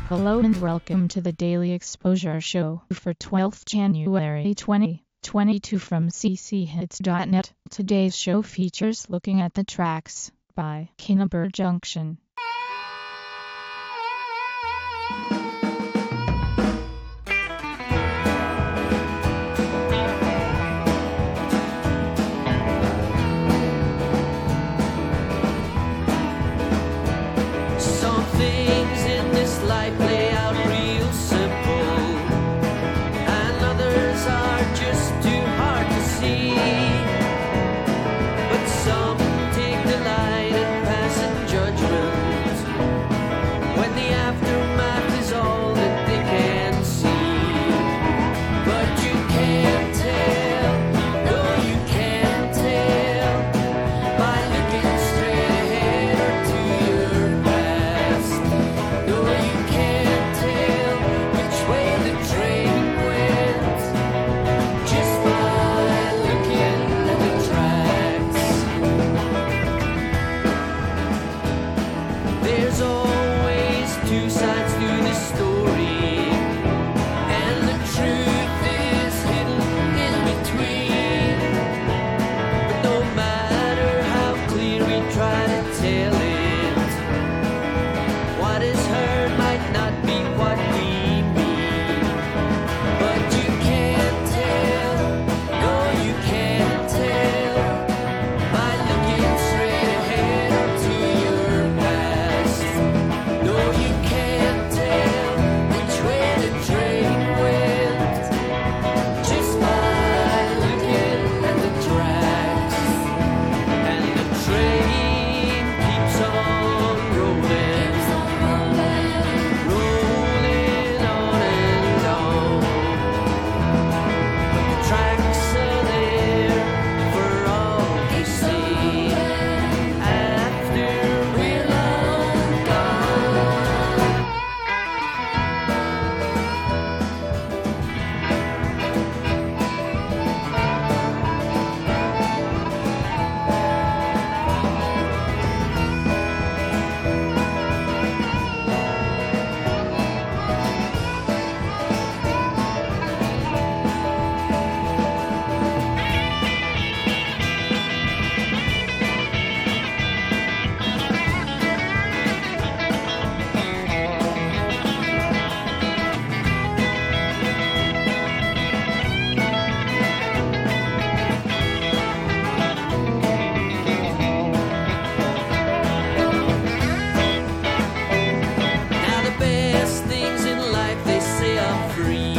Hello and welcome to the Daily Exposure Show for 12th January 2022 from cchits.net. Today's show features looking at the tracks by Kinnaber Junction. There's always two sides to the story, and the truth is hidden in between. But no matter how clear we try to tell it, what is heard might not be what we mean. But you can't tell, no you can't tell, by looking straight ahead or to your past. No, you can't tell which way the train went, just by looking at the tracks. And the train keeps on rolling, rolling on and on. But the tracks are there for all to see after we're long gone. Now the best things in life they say are free,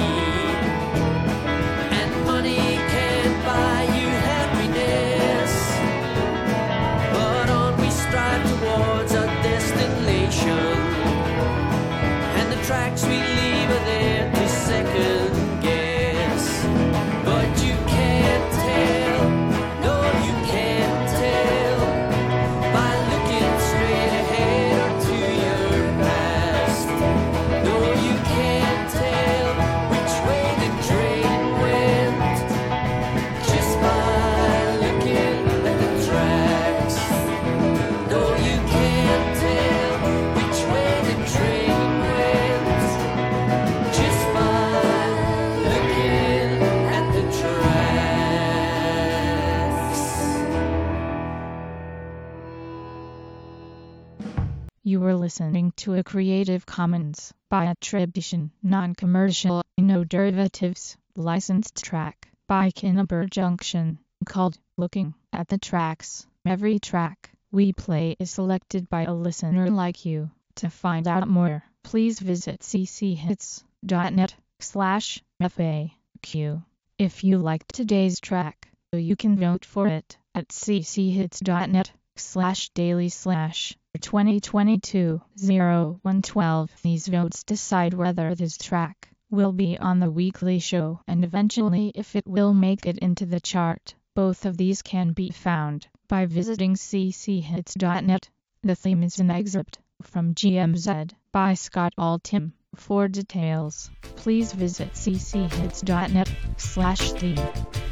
and money can't buy you happiness. But on we strive towards our destination, and the tracks we leave are there to second guess. But you can't tell, no you can't tell, by looking straight ahead or to your past. No, you can't tell which way the train went, just by looking at the tracks. No, you can't tell which way the train went, just by looking at the tracks. You were listening to a Creative Commons by attribution, non-commercial, no derivatives, licensed track by Kinnaber Junction, called Looking at the Tracks. Every track we play is selected by a listener like you. To find out more, please visit cchits.net/FAQ. If you liked today's track, you can vote for it at cchits.net/daily/2022-0112. These votes decide whether this track will be on the weekly show and eventually if it will make it into the chart. Both of these can be found by visiting cchits.net. The theme is an excerpt from GMZ by Scott Altham. For details, please visit cchits.net/theme.